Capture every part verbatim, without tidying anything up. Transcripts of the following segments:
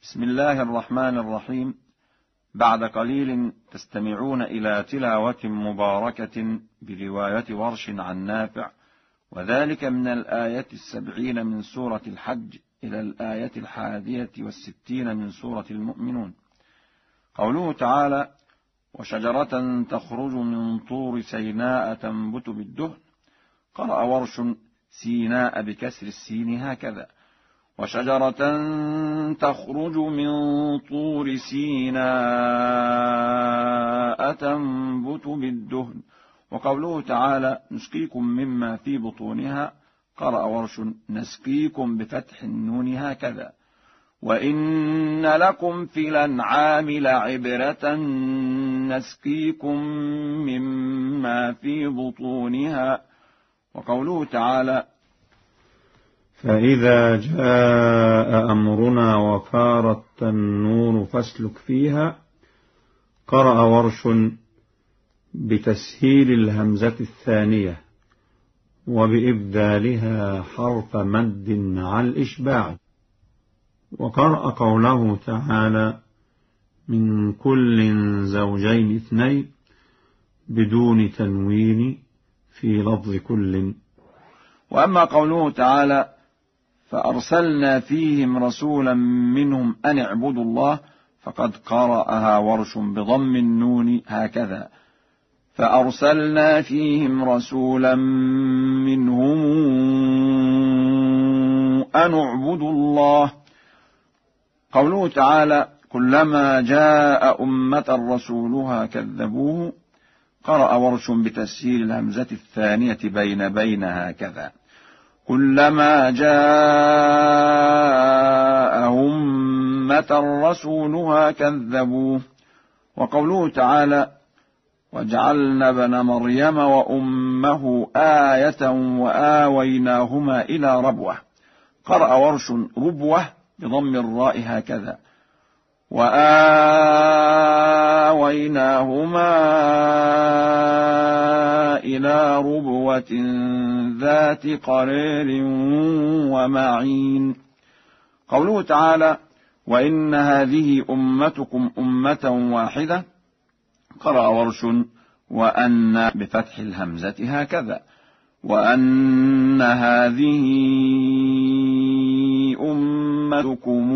بسم الله الرحمن الرحيم. بعد قليل تستمعون إلى تلاوة مباركة برواية ورش عن نافع، وذلك من الآية السبعين من سورة الحج إلى الآية الحادية والستين من سورة المؤمنون. قوله تعالى: وشجرة تخرج من طور سيناء تنبت بالدهن. قرأ ورش سيناء بكسر السين هكذا: وشجرة تخرج من طور سيناء تنبت بالدهن. وقوله تعالى: نسقيكم مما في بطونها. قرأ ورش نسقيكم بفتح النون هكذا: وإن لكم في الأنعام لعبرة نسقيكم مما في بطونها. وقوله تعالى: فإذا جاء أمرنا وفارت التنور فاسلك فيها. قرأ ورش بتسهيل الهمزة الثانية وبإبدالها حرف مد مع الإشباع. وقرأ قوله تعالى: من كل زوجين اثنين بدون تنوين في لفظ كل. وأما قوله تعالى: فأرسلنا فيهم رسولا منهم أن اعبدوا الله، فقد قرأها ورش بضم النون هكذا: فأرسلنا فيهم رسولا منهم أن اعبدوا الله. قوله تعالى: كلما جاء أمة رسولها كذبوه. قرأ ورش بتسهيل الهمزة الثانية بين بين هكذا: كلما جاء أمة رسولها كذبوه. وقوله تعالى: وجعلنا ابن مريم وأمه آية وآويناهما إلى ربوة. قرأ ورش ربوة بضم الراء هكذا: وآويناهما إلى ربوة ذات قرير ومعين. قوله تعالى: وإن هذه أمتكم أمة واحدة. قرأ ورش وأن بفتح الهمزة هكذا: وأن هذه أمتكم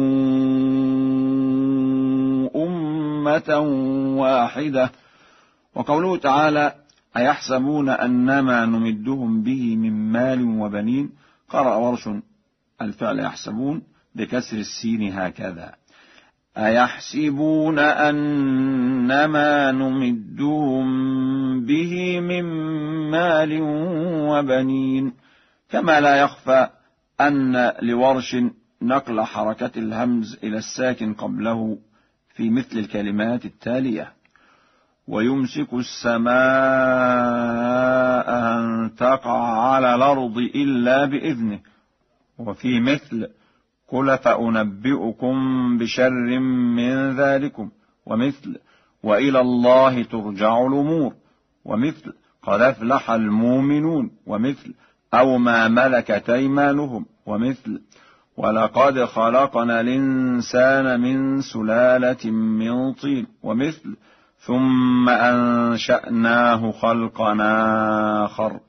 أمة واحدة. وقوله تعالى: أيحسبون أنما نمدهم به من مال وبنين. قرأ ورش الفعل يحسبون بكسر السين هكذا: أيحسبون أنما نمدهم به من مال وبنين. كما لا يخفى أن لورش نقل حركة الهمز إلى الساكن قبله في مثل الكلمات التالية: ويمسك السماء أن تقع على الأرض إلا بإذنه. وفي مثل قل فأنبئكم بشر من ذلكم. ومثل وإلى الله ترجع الأمور. ومثل قد أفلح المؤمنون. ومثل أو ما ملكت أيمانهم. ومثل ولقد خلقنا الإنسان من سلالة من طين. ومثل ثم أنشأناه خلقا آخر.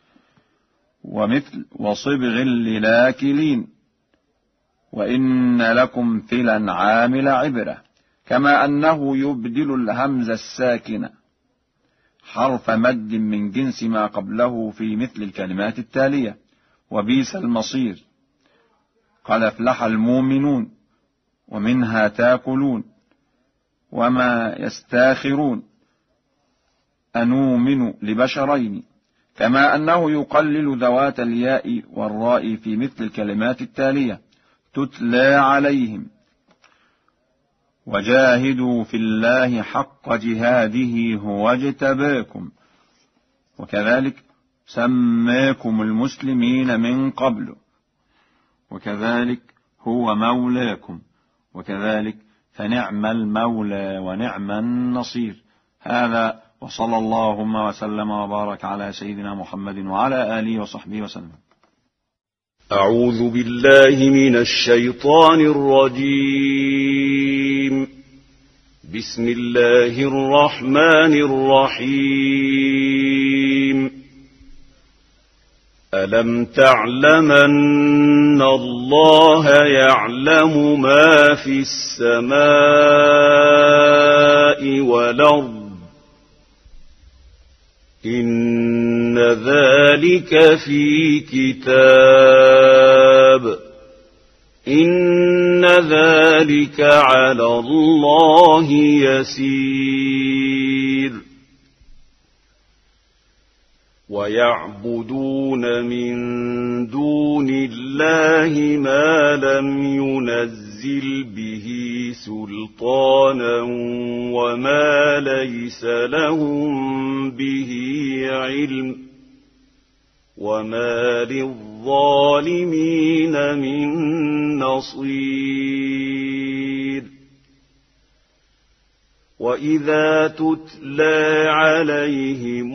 ومثل وصبغ للآكلين. وإن لكم في الأنعام لعبرة. كما أنه يبدل الهمز الساكنة حرف مد من جنس ما قبله في مثل الكلمات التالية: وبئس المصير، قد أفلح المؤمنون، ومنها تاكلون، وما يستاخرون، أنؤمن لبشرين. كما أنه يقلل ذوات الياء والراء في مثل الكلمات التالية: تتلى عليهم، وجاهدوا في الله حق جهاده هو اجتباكم. وكذلك سماكم المسلمين من قبل، وكذلك هو مولاكم، وكذلك فنعم المولى ونعم النصير. هذا وصلى اللهم وسلم وبارك على سيدنا محمد وعلى آله وصحبه وسلم. أعوذ بالله من الشيطان الرجيم. بسم الله الرحمن الرحيم. ألم تعلم أن الله يعلم ما في السماء والأرض إن ذلك في كتاب إن ذلك على الله يسير. ويعبدون من دون الله ما لم ينزل به سلطانا وما ليس لهم به علم وما للظالمين من نصير. وإذا تتلى عليهم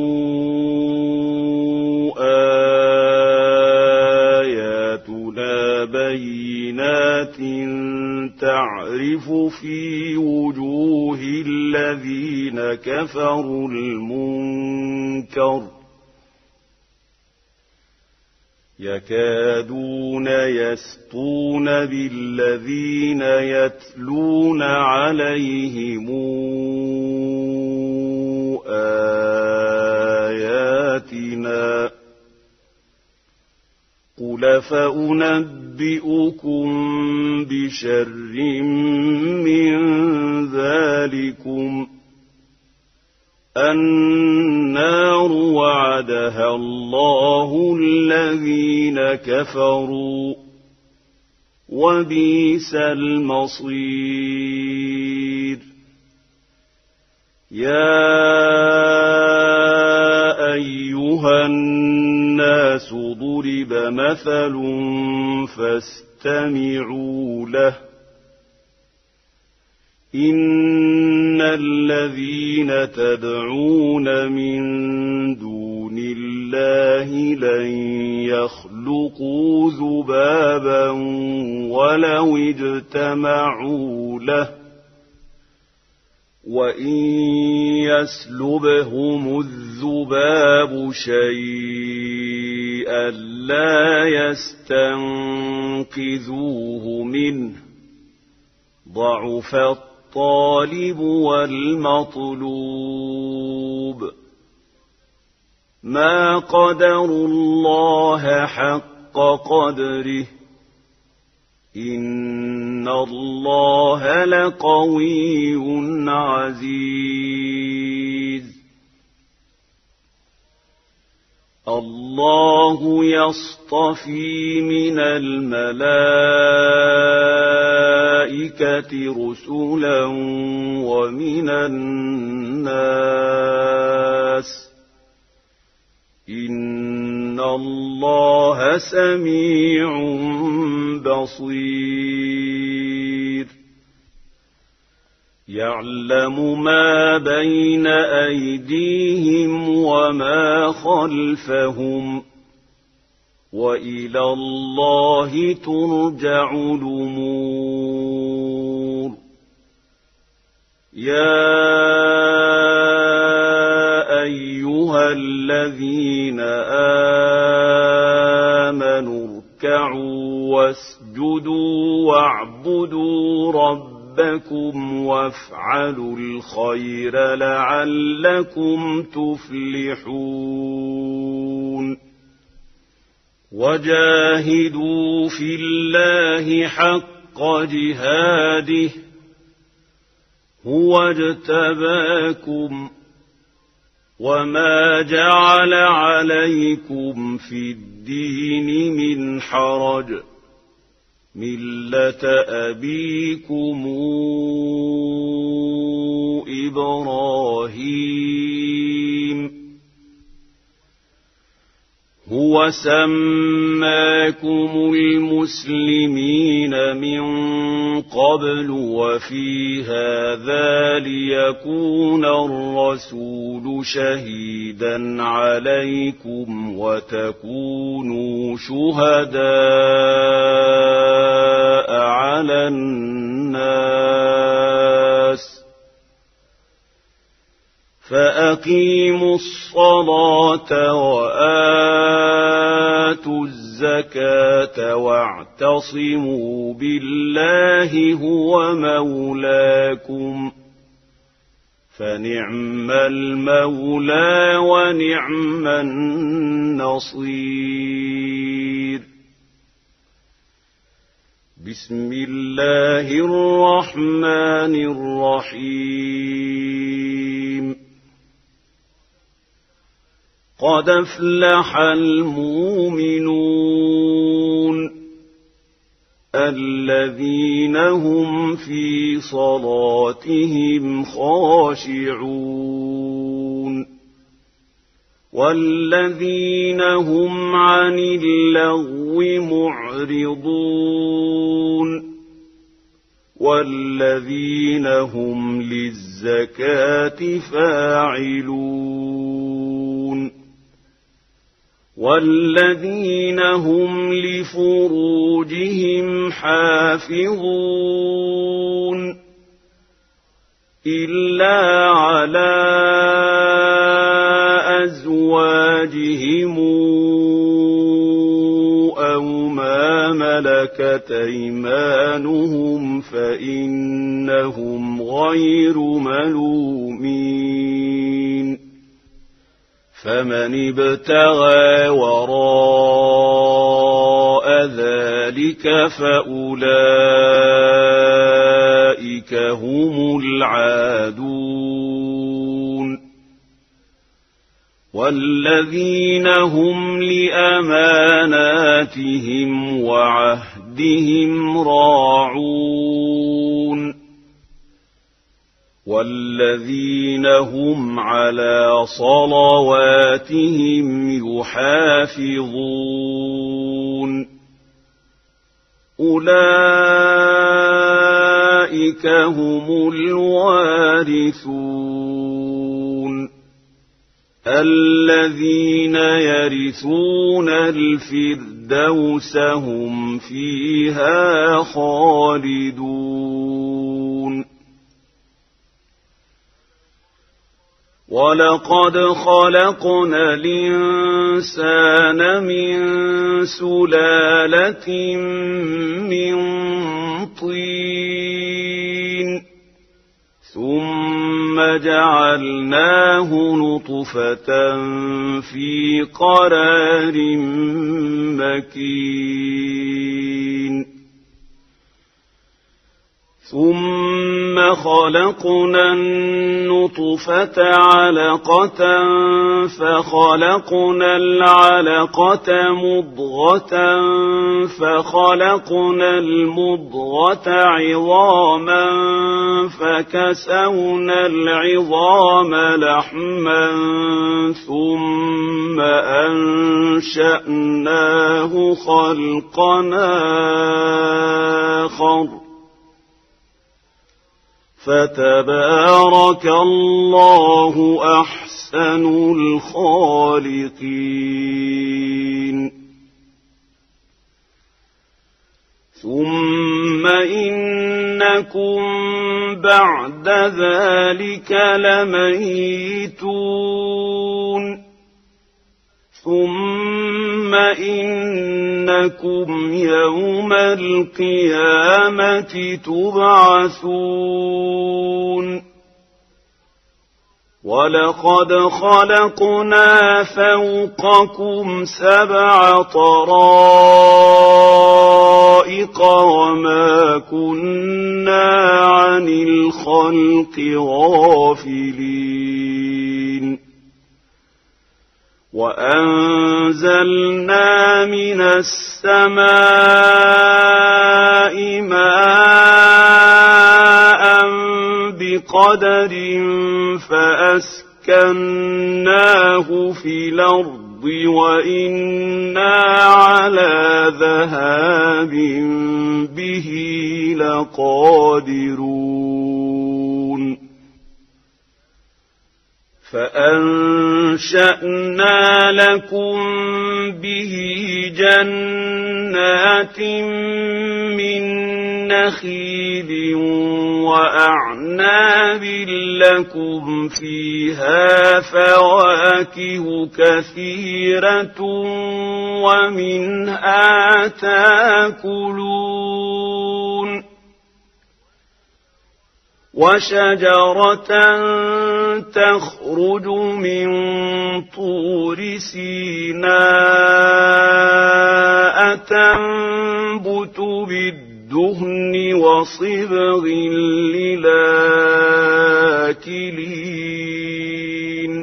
آياتنا بينات تعرف في وجوه الذين كفروا المنكر يكادون يسطون بالذين يتلون عليهم آياتنا قل فأنبئكم بشر من ذلكم النار وعدها الله الذين كفروا وبئس المصير. يا أيها الناس ضرب مثل فاستمعوا له إن الذين تدعون من دون الله لن يخلقوا ذبابا ولو اجتمعوا له وإن يسلبهم الذباب شيئا لا يستنقذوه منه ضعف الطالب والمطلوب. ما قدروا الله حق قدره إن الله لقوي عزيز. الله يصطفي من الملائكة رسلا ومن الناس إن الله سميع بصير. يعلم ما بين أيديهم وما خلفهم وإلى الله ترجع الأمور. يا أيها الذين آمنوا اركعوا واسجدوا واعبدوا ربكم وافعلوا الخير لعلكم تفلحون. وجاهدوا في الله حق جهاده هو اجتباكم وما جعل عليكم في الدين من حرج ملة أبيكم إبراهيم هو سماكم المسلمين من قبل وفي هذا ليكون الرسول شهيدا عليكم وتكونوا شهداء على الناس فأقيموا الصلاة وآتوا الزكاة واعتصموا بالله هو مولاكم فنعم المولى ونعم النصير. بسم الله الرحمن الرحيم. قد افلح المؤمنون الذين هم في صلاتهم خاشعون والذين هم عن اللغو معرضون والذين هم للزكاة فاعلون والذين هم لفروجهم حافظون إلا على أزواجهم أو ما ملكت أيمانهم فإنهم غير ملومين فمن ابتغى وراء ذلك فأولئك هم العادون والذين هم لأماناتهم وعهدهم راعون والذين هم على صلواتهم يحافظون أولئك هم الوارثون الذين يرثون الفردوس هم فيها خالدون. ولقد خلقنا الإنسان من سلالة من طين ثم جعلناه نطفة في قرار مكين ثم خلقنا النطفة علقة فخلقنا العلقة مضغة فخلقنا المضغة عظاما فكسونا العظام لحما ثم أنشأناه خلقا آخر فتبارك الله أحسن الخالقين. ثم إنكم بعد ذلك لميتون ثم إنكم يوم القيامة تبعثون. ولقد خلقنا فوقكم سبع طرائق وما كنا عن الخلق غافلين وأنزلنا من السماء ماء بقدر فأسكناه في الأرض وإنا على ذهاب به لقادرون فأنشأنا لكم به جنات من نخيل وأعناب لكم فيها فواكه كثيرة ومنها تاكلون وشجرة تخرج من طور سيناء تنبت بالدهن وصبغ للآكلين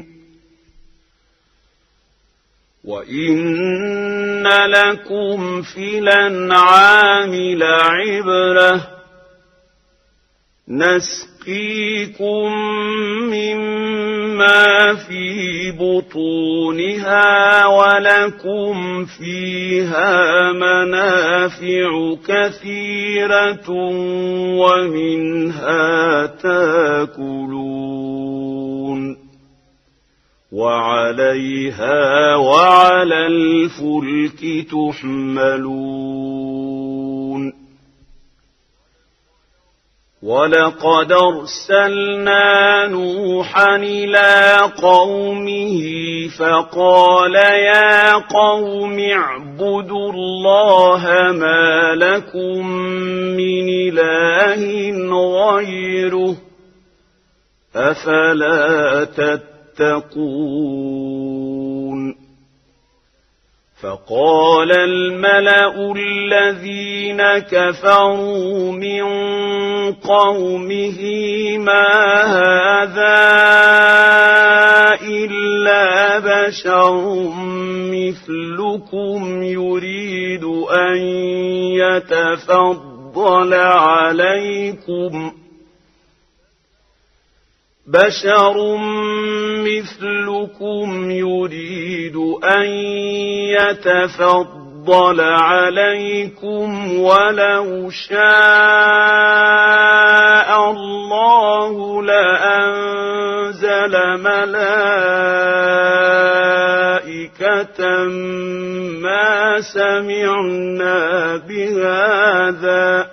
وإن لكم في الأنعام لعبرة نسقيكم مما في بطونها ولكم فيها منافع كثيرة ومنها تاكلون وعليها وعلى الفلك تحملون ولقد أرسلنا نوحا إلى قومه فقال يا قوم اعبدوا الله ما لكم من إله غيره أفلا تتقون فقال الملأ الذين كفروا من قومه ما هذا إلا بشر مثلكم يريد أن يتفضل عليكم بشر مثلكم يريد أن يتفضل عليكم ولو شاء الله لأنزل ملائكة ما سمعنا بهذا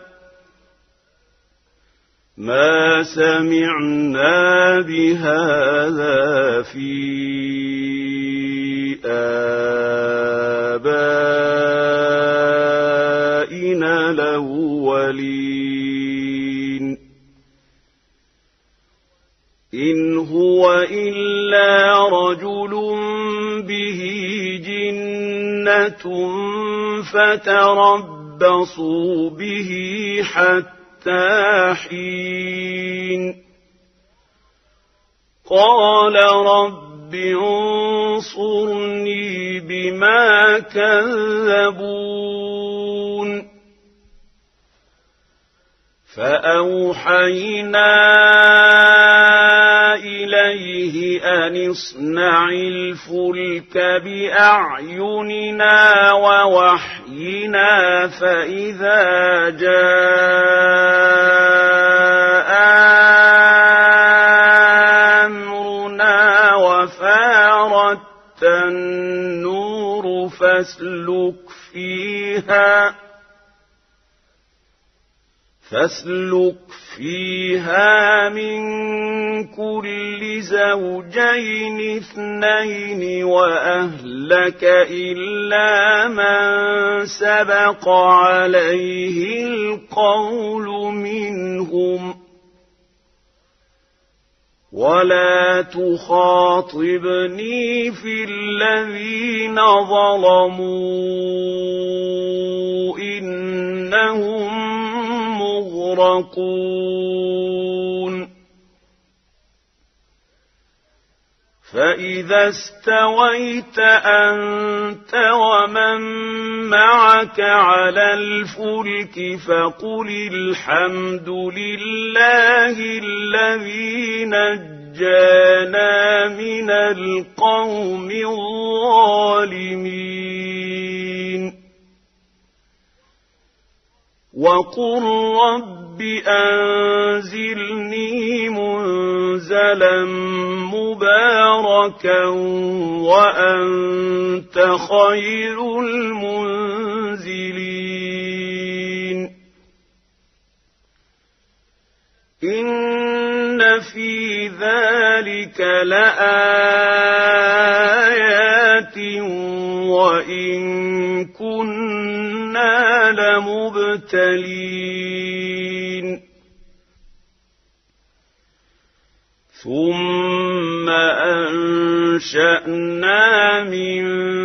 ما سمعنا بهذا في آبائنا الأولين إن هو إلا رجل به جنة فتربصوا به حتى حين قال رب انصرني بما كذبون فأوحينا إليه أن اصنع الفلك بأعيننا ووحينا فإذا جاء أمرنا وفارت النور فاسلك فيها فاسلك فيها من كل زوجين اثنين وأهلك إلا من سبق عليه القول منهم ولا تخاطبني في الذين ظلموا إنهم مغرقون فإذا استويت أنت ومن معك على الفلك فقل الحمد لله الذي نجانا ونجانا من القوم الظالمين وقل رب أنزلني منزلا مباركا وأنت خير المنزلين إن في ذلك لآيات وإن كنا لمبتلين ثم أنشأنا من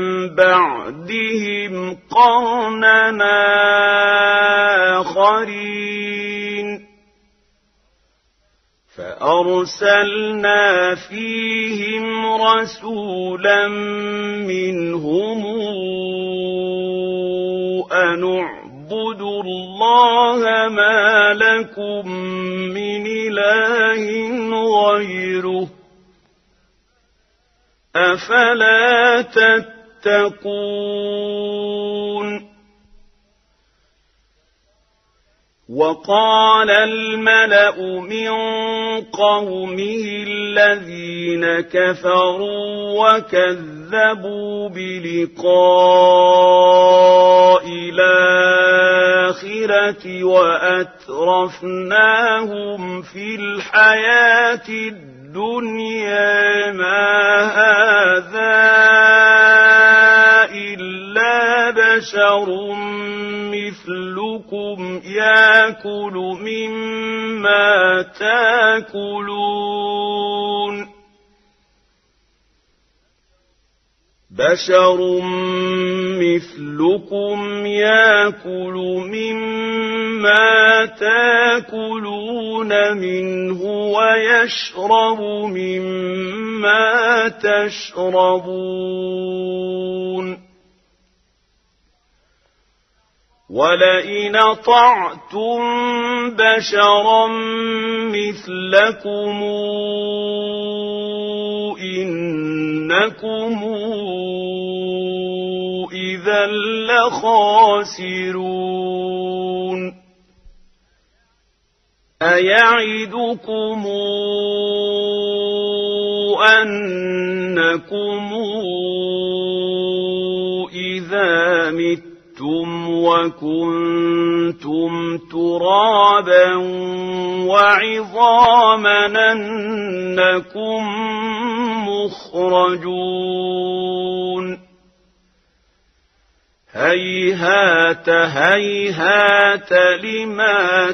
بعدهم قرننا آخرين فأرسلنا فيهم رسولا منهم أن اعبدوا الله ما لكم من إله غيره أفلا تتقون وقال الملأ من قومه الذين كفروا وكذبوا بلقاء الآخرة وأترفناهم في الحياة الدنيا ما هذا إلا بشر مثلكم يأكل مما تأكلون بشر مثلكم يأكل مما تأكلون منه ويشرب مما تشربون ولئن أطعتم بشرا مثلكم إنكم إذا لخاسرون أيعدكم أنكم إذا متم وكنتم ترابا وعظاما أنكم مخرجون هيهات هيهات لما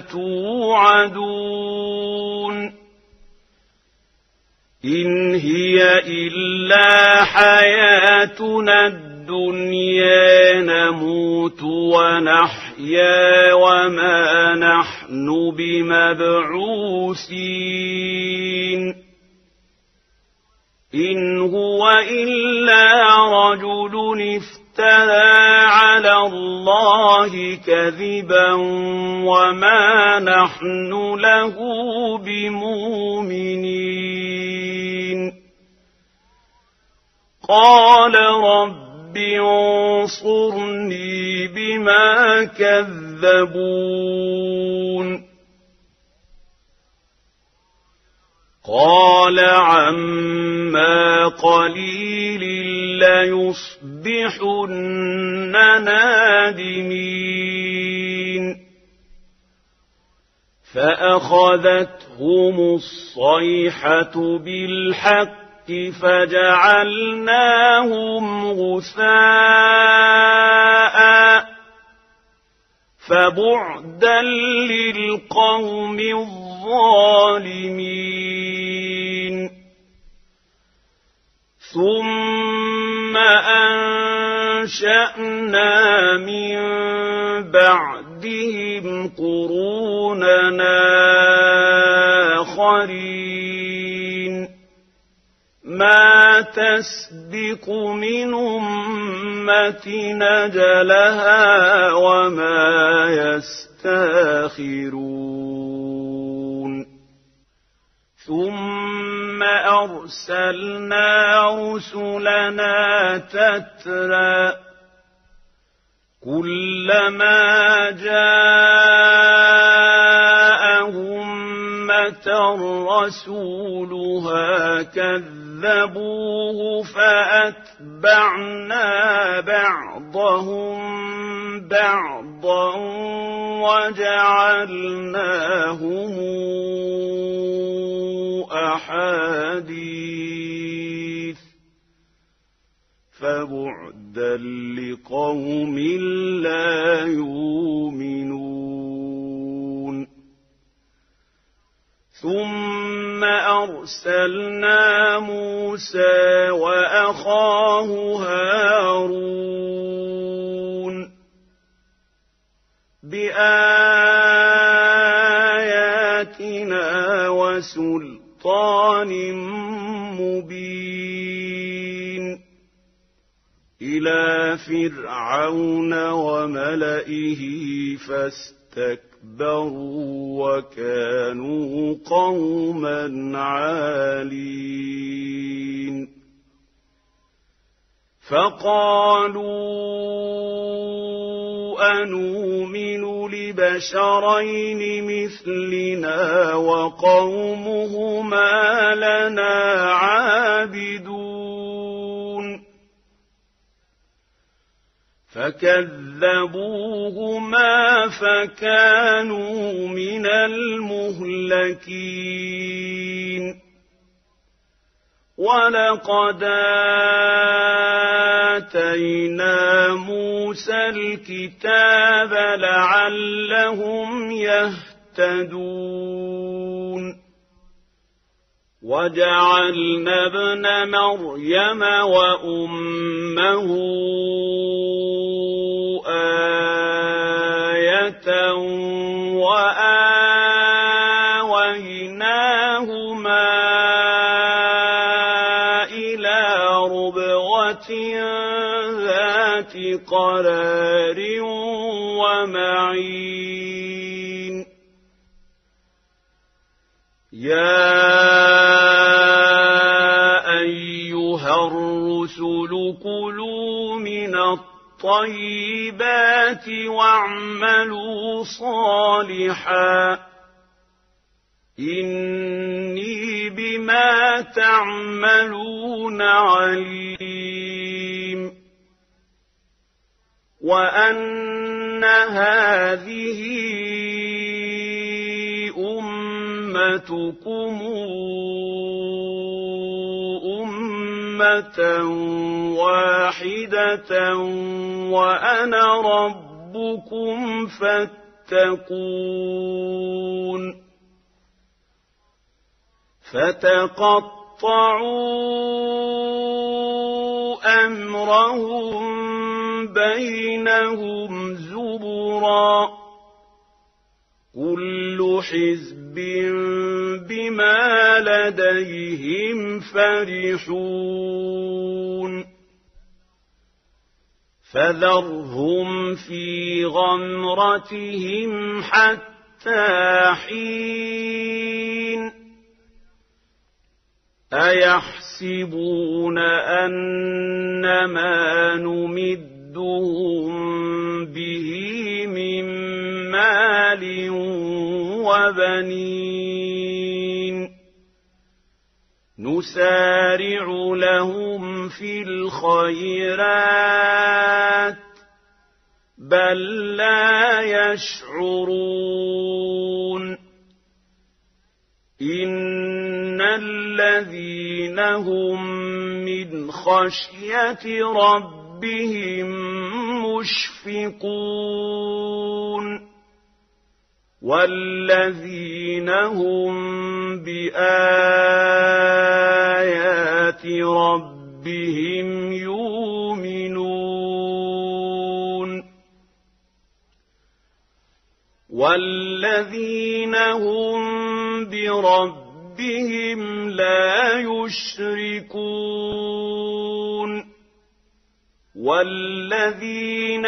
توعدون إن هي إلا حياتنا الدنيا نموت ونحيا وما نحن بمبعوثين إن هو إلا رجل افترى على الله كذبا وما نحن له بمؤمنين قال رب انصرني بما كذبون قال عما قليل ليصبحن نادمين فأخذتهم الصيحة بالحق فجعلناهم غثاء فبعدا للقوم الظالمين ثم أنشأنا من بعدهم قروننا آخرين ما تسبق من أمة أجلها وما يستاخرون ثم ثم أرسلنا رسلنا تترى كلما جاء أمة رسولها كذبوه فأتبعنا بعضهم بعضا وجعلناهم أحاديث فبعدا لقوم لا يؤمنون ثم أرسلنا موسى وأخاه هارون بآياتنا وسلطان مبين إلى فرعون وملئه فاستكبروا وكانوا قوما عالين فقالوا أنؤمن لبشرين مثلنا وقومهما لنا عابدون فكذبوهما فكانوا من المهلكين ولقد آتينا موسى الكتاب لعلهم يهتدون وجعلنا ابن مريم وأمه آية وآويناهما إلى ربوة ذات قرار ومعين يا أيها الرسل كلوا من الطيبات واعملوا صالحا إني بما تعملون عليم وأن هذه أمتكم أمة واحدة وأنا ربكم فاتقون فتقطعوا أمرهم بينهم زبرا كل حزب بما لديهم فرحون فذرهم في غمرتهم حتى حين أيحسبون أنما نمدهم به من مال وبنين نسارع لهم في الخيرات بل لا يشعرون إن الذين هم من خشية ربهم مشفقون والذين هم بآيات ربهم يؤمنون والذين هم بربهم لا يشركون والذين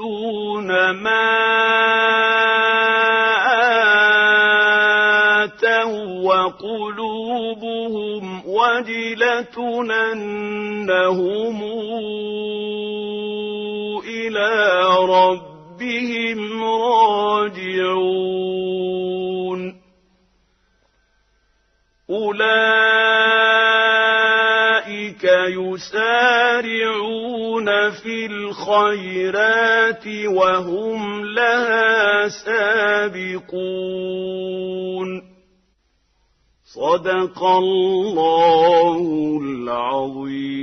يؤتون ما وقلوبهم وجلة أنهم إلى ربهم راجعون أولئك يسارعون في الخيرات وهم لها سابقون صدق الله العظيم.